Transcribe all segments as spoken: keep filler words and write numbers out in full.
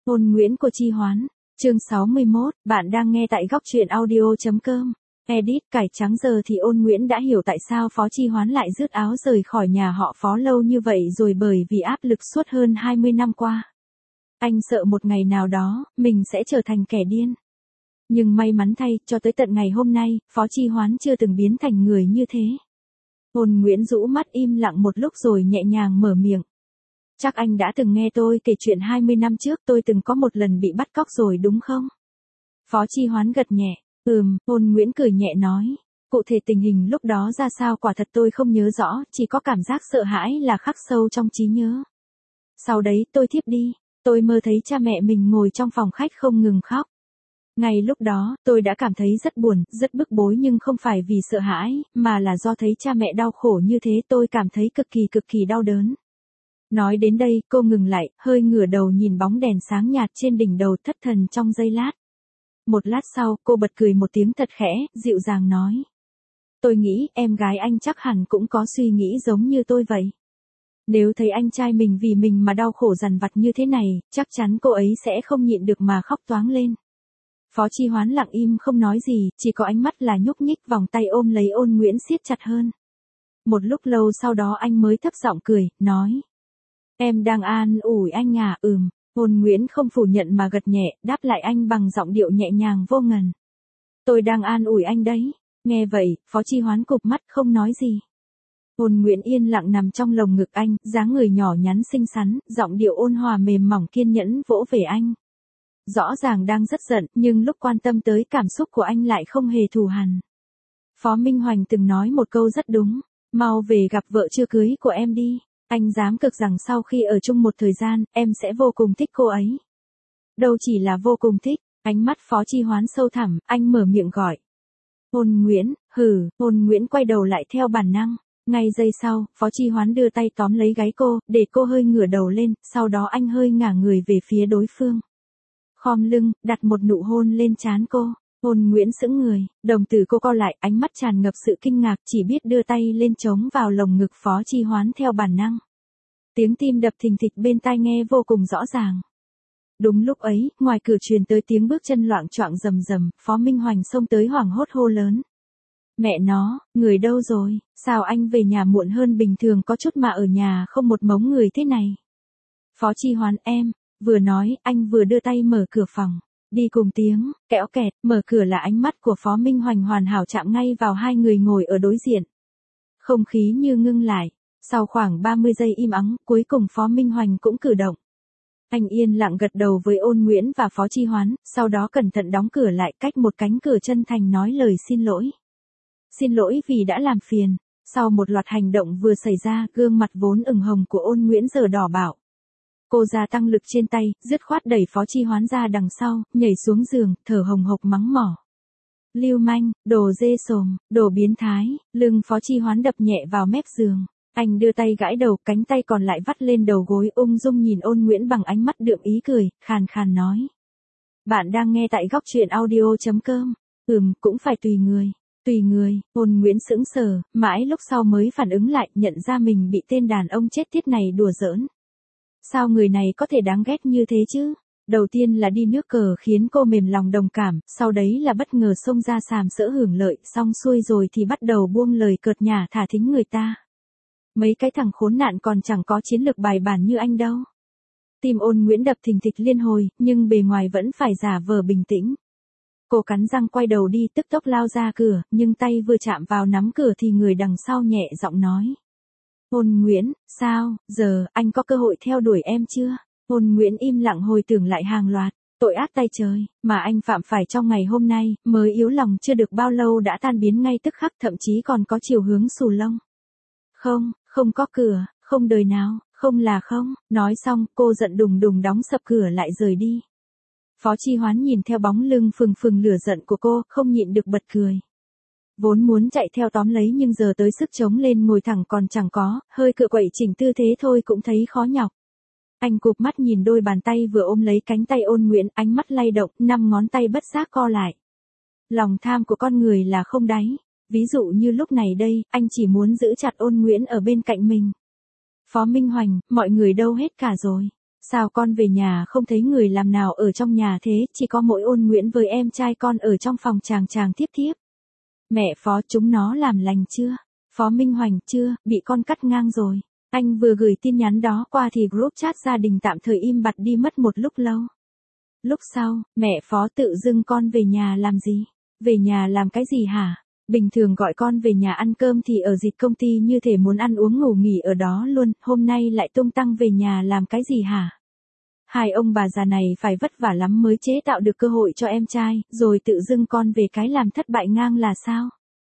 Hôn Nguyễn của Chi Hoán, chương sáu mươi mốt, bạn đang nghe tại góc truyện audio chấm com. Edit cải trắng. Giờ thì Ôn Nguyễn đã hiểu tại sao Phó Chi Hoán lại rứt áo rời khỏi nhà họ Phó lâu như vậy rồi, bởi vì áp lực suốt hơn hai mươi năm qua. Anh sợ một ngày nào đó, mình sẽ trở thành kẻ điên. Nhưng may mắn thay, cho tới tận ngày hôm nay, Phó Chi Hoán chưa từng biến thành người như thế. Ôn Nguyễn rũ mắt im lặng một lúc rồi nhẹ nhàng mở miệng. Chắc anh đã từng nghe tôi kể chuyện hai mươi năm trước tôi từng có một lần bị bắt cóc rồi đúng không? Phó Chi Hoán gật nhẹ. Ừm, Ôn Nguyễn cười nhẹ nói. Cụ thể tình hình lúc đó ra sao quả thật tôi không nhớ rõ, chỉ có cảm giác sợ hãi là khắc sâu trong trí nhớ. Sau đấy tôi thiếp đi, tôi mơ thấy cha mẹ mình ngồi trong phòng khách không ngừng khóc. Ngay lúc đó, tôi đã cảm thấy rất buồn, rất bức bối, nhưng không phải vì sợ hãi, mà là do thấy cha mẹ đau khổ như thế tôi cảm thấy cực kỳ cực kỳ đau đớn. Nói đến đây, cô ngừng lại, hơi ngửa đầu nhìn bóng đèn sáng nhạt trên đỉnh đầu, thất thần trong giây lát. Một lát sau, cô bật cười một tiếng thật khẽ, dịu dàng nói. Tôi nghĩ em gái anh chắc hẳn cũng có suy nghĩ giống như tôi vậy. Nếu thấy anh trai mình vì mình mà đau khổ dằn vặt như thế này, chắc chắn cô ấy sẽ không nhịn được mà khóc toáng lên. Phó Chi Hoán lặng im không nói gì, chỉ có ánh mắt là nhúc nhích, vòng tay ôm lấy Ôn Nguyễn siết chặt hơn. Một lúc lâu sau đó anh mới thấp giọng cười, nói. Em đang an ủi anh à? Ừm. Ôn Nguyễn không phủ nhận mà gật nhẹ, đáp lại anh bằng giọng điệu nhẹ nhàng vô ngần. Tôi đang an ủi anh đấy. Nghe vậy, Phó Chi Hoán cụp mắt không nói gì. Ôn Nguyễn yên lặng nằm trong lồng ngực anh, dáng người nhỏ nhắn xinh xắn, giọng điệu ôn hòa mềm mỏng kiên nhẫn vỗ về anh. Rõ ràng đang rất giận, nhưng lúc quan tâm tới cảm xúc của anh lại không hề thù hằn. Phó Minh Hoành từng nói một câu rất đúng, mau về gặp vợ chưa cưới của em đi. Anh dám cược rằng sau khi ở chung một thời gian, em sẽ vô cùng thích cô ấy. Đâu chỉ là vô cùng thích, ánh mắt Phó Chi Hoán sâu thẳm, anh mở miệng gọi. Ôn Nguyễn, hừ, Ôn Nguyễn quay đầu lại theo bản năng. Ngay giây sau, Phó Chi Hoán đưa tay tóm lấy gáy cô, để cô hơi ngửa đầu lên, sau đó anh hơi ngả người về phía đối phương. Khom lưng, đặt một nụ hôn lên trán cô. Ôn Nguyễn sững người, đồng tử cô co lại, ánh mắt tràn ngập sự kinh ngạc, chỉ biết đưa tay lên chống vào lồng ngực Phó Chi Hoán theo bản năng. Tiếng tim đập thình thịch bên tai nghe vô cùng rõ ràng. Đúng lúc ấy, ngoài cửa truyền tới tiếng bước chân loạng choạng rầm rầm, Phó Minh Hoành xông tới hoảng hốt hô lớn. Mẹ nó, người đâu rồi, sao anh về nhà muộn hơn bình thường có chút mà ở nhà không một mống người thế này? Phó Chi Hoán em, vừa nói, anh vừa đưa tay mở cửa phòng. Đi cùng tiếng, kẽo kẹt, mở cửa là ánh mắt của Phó Minh Hoành hoàn hảo chạm ngay vào hai người ngồi ở đối diện. Không khí như ngưng lại, sau khoảng ba mươi giây im ắng, cuối cùng Phó Minh Hoành cũng cử động. Anh yên lặng gật đầu với Ôn Nguyễn và Phó Chi Hoán, sau đó cẩn thận đóng cửa lại, cách một cánh cửa chân thành nói lời xin lỗi. Xin lỗi vì đã làm phiền. Sau một loạt hành động vừa xảy ra, gương mặt vốn ửng hồng của Ôn Nguyễn giờ đỏ bạo. Cô gia tăng lực trên tay, dứt khoát đẩy Phó Chi Hoán ra đằng sau, nhảy xuống giường, thở hồng hộc mắng mỏ. Lưu manh, đồ dê sồm, đồ biến thái. Lưng Phó Chi Hoán đập nhẹ vào mép giường. Anh đưa tay gãi đầu, cánh tay còn lại vắt lên đầu gối, ung dung nhìn Ôn Nguyễn bằng ánh mắt đượm ý cười, khàn khàn nói. Bạn đang nghe tại góc truyện audio chấm com. Ừm, cũng phải tùy người. Tùy người. Ôn Nguyễn sững sờ, mãi lúc sau mới phản ứng lại, nhận ra mình bị tên đàn ông chết tiết này đùa giỡn. Sao người này có thể đáng ghét như thế chứ? Đầu tiên là đi nước cờ khiến cô mềm lòng đồng cảm, sau đấy là bất ngờ xông ra sàm sỡ hưởng lợi, xong xuôi rồi thì bắt đầu buông lời cợt nhả thả thính người ta. Mấy cái thằng khốn nạn còn chẳng có chiến lược bài bản như anh đâu. Tim Ôn Nguyễn đập thình thịch liên hồi, nhưng bề ngoài vẫn phải giả vờ bình tĩnh. Cô cắn răng quay đầu đi, tức tốc lao ra cửa, nhưng tay vừa chạm vào nắm cửa thì người đằng sau nhẹ giọng nói. Ôn Nguyễn, sao, giờ, anh có cơ hội theo đuổi em chưa? Ôn Nguyễn im lặng hồi tưởng lại hàng loạt, tội ác tay trời, mà anh phạm phải trong ngày hôm nay, mới yếu lòng chưa được bao lâu đã tan biến ngay tức khắc, thậm chí còn có chiều hướng xù lông. Không, không có cửa, không đời nào, không là không. Nói xong, cô giận đùng đùng đóng sập cửa lại rời đi. Phó Chi Hoán nhìn theo bóng lưng phừng phừng lửa giận của cô, không nhịn được bật cười. Vốn muốn chạy theo tóm lấy nhưng giờ tới sức chống lên ngồi thẳng còn chẳng có, hơi cựa quậy chỉnh tư thế thôi cũng thấy khó nhọc. Anh cụp mắt nhìn đôi bàn tay vừa ôm lấy cánh tay Ôn Nguyễn, ánh mắt lay động, năm ngón tay bất giác co lại. Lòng tham của con người là không đáy. Ví dụ như lúc này đây, anh chỉ muốn giữ chặt Ôn Nguyễn ở bên cạnh mình. Phó Minh Hoành, mọi người đâu hết cả rồi? Sao con về nhà không thấy người làm nào ở trong nhà thế, chỉ có mỗi Ôn Nguyễn với em trai con ở trong phòng chàng chàng thiếp thiếp. Mẹ Phó, chúng nó làm lành chưa? Phó Minh Hoành, chưa, bị con cắt ngang rồi. Anh vừa gửi tin nhắn đó qua thì group chat gia đình tạm thời im bặt đi mất một lúc lâu. Lúc sau, mẹ Phó, tự dưng con về nhà làm gì? Về nhà làm cái gì hả? Bình thường gọi con về nhà ăn cơm thì ở dịch công ty như thể muốn ăn uống ngủ nghỉ ở đó luôn, hôm nay lại tung tăng về nhà làm cái gì hả? Hai ông bà già này phải vất vả lắm mới chế tạo được cơ hội cho em trai, rồi tự dưng con về cái làm thất bại ngang là sao?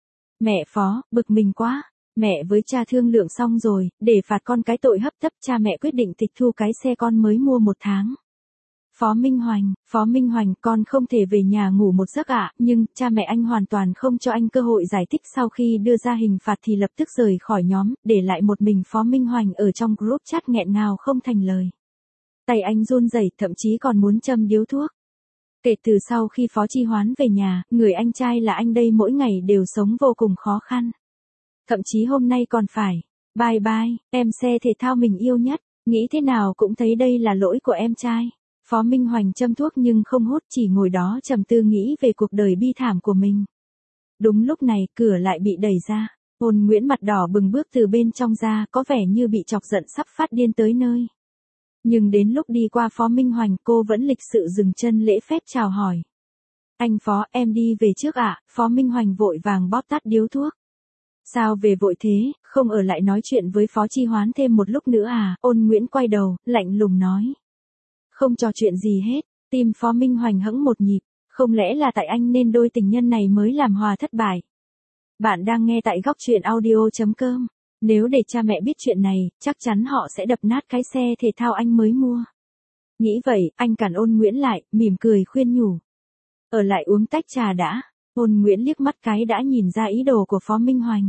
Mẹ Phó, bực mình quá. Mẹ với cha thương lượng xong rồi, để phạt con cái tội hấp tấp, cha mẹ quyết định tịch thu cái xe con mới mua một tháng. Phó Minh Hoành, Phó Minh Hoành, con không thể về nhà ngủ một giấc ạ, nhưng cha mẹ anh hoàn toàn không cho anh cơ hội giải thích, sau khi đưa ra hình phạt thì lập tức rời khỏi nhóm, để lại một mình Phó Minh Hoành ở trong group chat nghẹn ngào không thành lời. Tay anh run rẩy, thậm chí còn muốn châm điếu thuốc. Kể từ sau khi Phó Chi Hoán về nhà, người anh trai là anh đây mỗi ngày đều sống vô cùng khó khăn. Thậm chí hôm nay còn phải, bye bye, em xe thể thao mình yêu nhất, nghĩ thế nào cũng thấy đây là lỗi của em trai. Phó Minh Hoành châm thuốc nhưng không hút, chỉ ngồi đó trầm tư nghĩ về cuộc đời bi thảm của mình. Đúng lúc này, cửa lại bị đẩy ra. Ôn Nguyễn mặt đỏ bừng bước từ bên trong ra, có vẻ như bị chọc giận sắp phát điên tới nơi. Nhưng đến lúc đi qua Phó Minh Hoành, cô vẫn lịch sự dừng chân lễ phép chào hỏi. Anh Phó, em đi về trước ạ. Phó Minh Hoành vội vàng bóp tắt điếu thuốc. Sao về vội thế, không ở lại nói chuyện với Phó Chi Hoán thêm một lúc nữa à? Ôn Nguyễn quay đầu, lạnh lùng nói. Không trò chuyện gì hết. Tim Phó Minh Hoành hững một nhịp. Không lẽ là tại anh nên đôi tình nhân này mới làm hòa thất bại? Bạn đang nghe tại góc truyện audio chấm com. Nếu để cha mẹ biết chuyện này, chắc chắn họ sẽ đập nát cái xe thể thao anh mới mua. Nghĩ vậy, anh cản Ôn Nguyễn lại, mỉm cười khuyên nhủ. Ở lại uống tách trà đã. Ôn Nguyễn liếc mắt cái đã nhìn ra ý đồ của Phó Minh Hoành.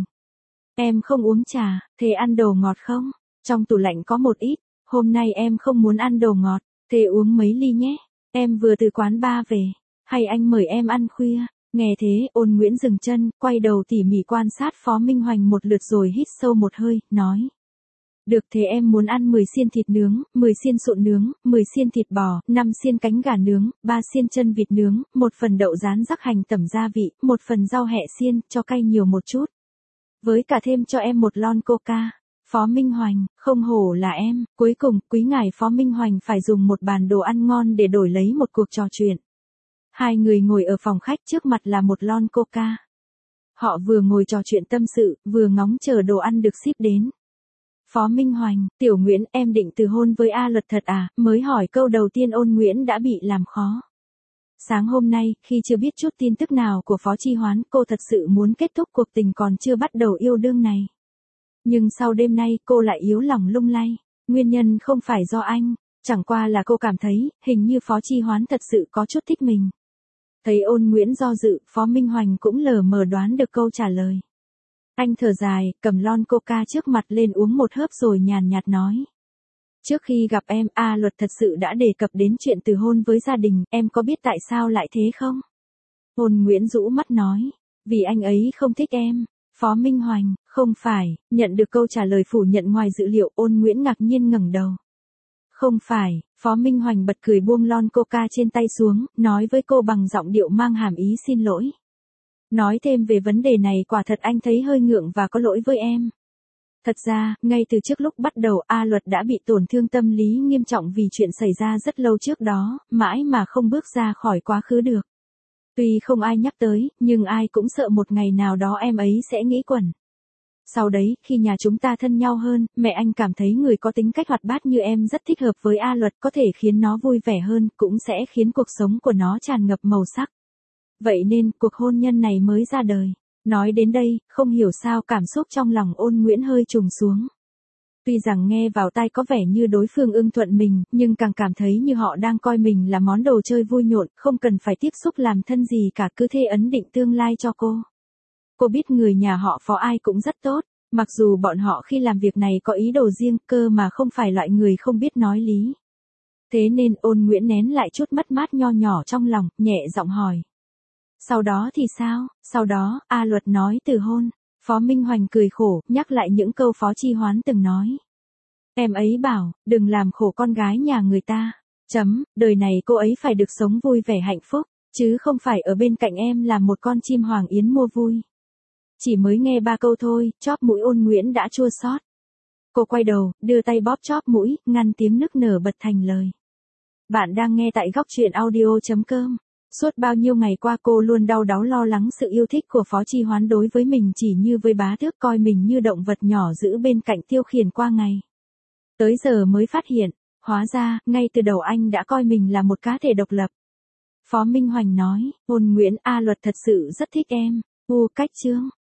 Em không uống trà, thế ăn đồ ngọt không? Trong tủ lạnh có một ít, hôm nay em không muốn ăn đồ ngọt, thế uống mấy ly nhé. Em vừa từ quán bar về, hay anh mời em ăn khuya? Nghe thế, Ôn Nguyễn dừng chân, quay đầu tỉ mỉ quan sát Phó Minh Hoành một lượt rồi hít sâu một hơi, nói. Được, thế em muốn ăn mười xiên thịt nướng, mười xiên sụn nướng, mười xiên thịt bò, năm xiên cánh gà nướng, ba xiên chân vịt nướng, một phần đậu rán rắc hành tẩm gia vị, một phần rau hẹ xiên, cho cay nhiều một chút. Với cả thêm cho em một lon coca. Phó Minh Hoành, không hổ là em. Cuối cùng, quý ngài Phó Minh Hoành phải dùng một bàn đồ ăn ngon để đổi lấy một cuộc trò chuyện. Hai người ngồi ở phòng khách, trước mặt là một lon coca. Họ vừa ngồi trò chuyện tâm sự, vừa ngóng chờ đồ ăn được ship đến. Phó Minh Hoành, Tiểu Nguyễn, em định từ hôn với A Luật thật à? Mới hỏi câu đầu tiên Ôn Nguyễn đã bị làm khó. Sáng hôm nay, khi chưa biết chút tin tức nào của Phó Chi Hoán, cô thật sự muốn kết thúc cuộc tình còn chưa bắt đầu yêu đương này. Nhưng sau đêm nay, cô lại yếu lòng lung lay. Nguyên nhân không phải do anh, chẳng qua là cô cảm thấy, hình như Phó Chi Hoán thật sự có chút thích mình. Thấy Ôn Nguyễn do dự, Phó Minh Hoành cũng lờ mờ đoán được câu trả lời. Anh thở dài, cầm lon coca trước mặt lên uống một hớp rồi nhàn nhạt nói. Trước khi gặp em, A Luật thật sự đã đề cập đến chuyện từ hôn với gia đình, em có biết tại sao lại thế không? Ôn Nguyễn rũ mắt nói, vì anh ấy không thích em. Phó Minh Hoành, không phải, nhận được câu trả lời phủ nhận ngoài dự liệu, Ôn Nguyễn ngạc nhiên ngẩng đầu. Không phải, Phó Minh Hoành bật cười buông lon coca trên tay xuống, nói với cô bằng giọng điệu mang hàm ý xin lỗi. Nói thêm về vấn đề này quả thật anh thấy hơi ngượng và có lỗi với em. Thật ra, ngay từ trước lúc bắt đầu A Luật đã bị tổn thương tâm lý nghiêm trọng vì chuyện xảy ra rất lâu trước đó, mãi mà không bước ra khỏi quá khứ được. Tuy không ai nhắc tới, nhưng ai cũng sợ một ngày nào đó em ấy sẽ nghĩ quẩn. Sau đấy, khi nhà chúng ta thân nhau hơn, mẹ anh cảm thấy người có tính cách hoạt bát như em rất thích hợp với A Luật, có thể khiến nó vui vẻ hơn, cũng sẽ khiến cuộc sống của nó tràn ngập màu sắc. Vậy nên, cuộc hôn nhân này mới ra đời. Nói đến đây, không hiểu sao cảm xúc trong lòng Ôn Nguyễn hơi trùng xuống. Tuy rằng nghe vào tai có vẻ như đối phương ưng thuận mình, nhưng càng cảm thấy như họ đang coi mình là món đồ chơi vui nhộn, không cần phải tiếp xúc làm thân gì cả, cứ thế ấn định tương lai cho cô. Cô biết người nhà họ Phó ai cũng rất tốt, mặc dù bọn họ khi làm việc này có ý đồ riêng, cơ mà không phải loại người không biết nói lý. Thế nên Ôn Nguyễn nén lại chút mất mát nho nhỏ trong lòng, nhẹ giọng hỏi. Sau đó thì sao? Sau đó, A Luật nói từ hôn. Phó Minh Hoành cười khổ, nhắc lại những câu Phó Chi Hoán từng nói. Em ấy bảo, đừng làm khổ con gái nhà người ta. Chấm, đời này cô ấy phải được sống vui vẻ hạnh phúc, chứ không phải ở bên cạnh em là một con chim hoàng yến mua vui. Chỉ mới nghe ba câu thôi, chóp mũi Ôn Nguyễn đã chua xót. Cô quay đầu, đưa tay bóp chóp mũi, ngăn tiếng nức nở bật thành lời. Bạn đang nghe tại góc truyện audio.com. Suốt bao nhiêu ngày qua cô luôn đau đáu lo lắng sự yêu thích của Phó Chi Hoán đối với mình chỉ như với bá tước, coi mình như động vật nhỏ giữ bên cạnh tiêu khiển qua ngày. Tới giờ mới phát hiện, hóa ra, ngay từ đầu anh đã coi mình là một cá thể độc lập. Phó Minh Hoành nói, Ôn Nguyễn, A Luật thật sự rất thích em. U cách chương.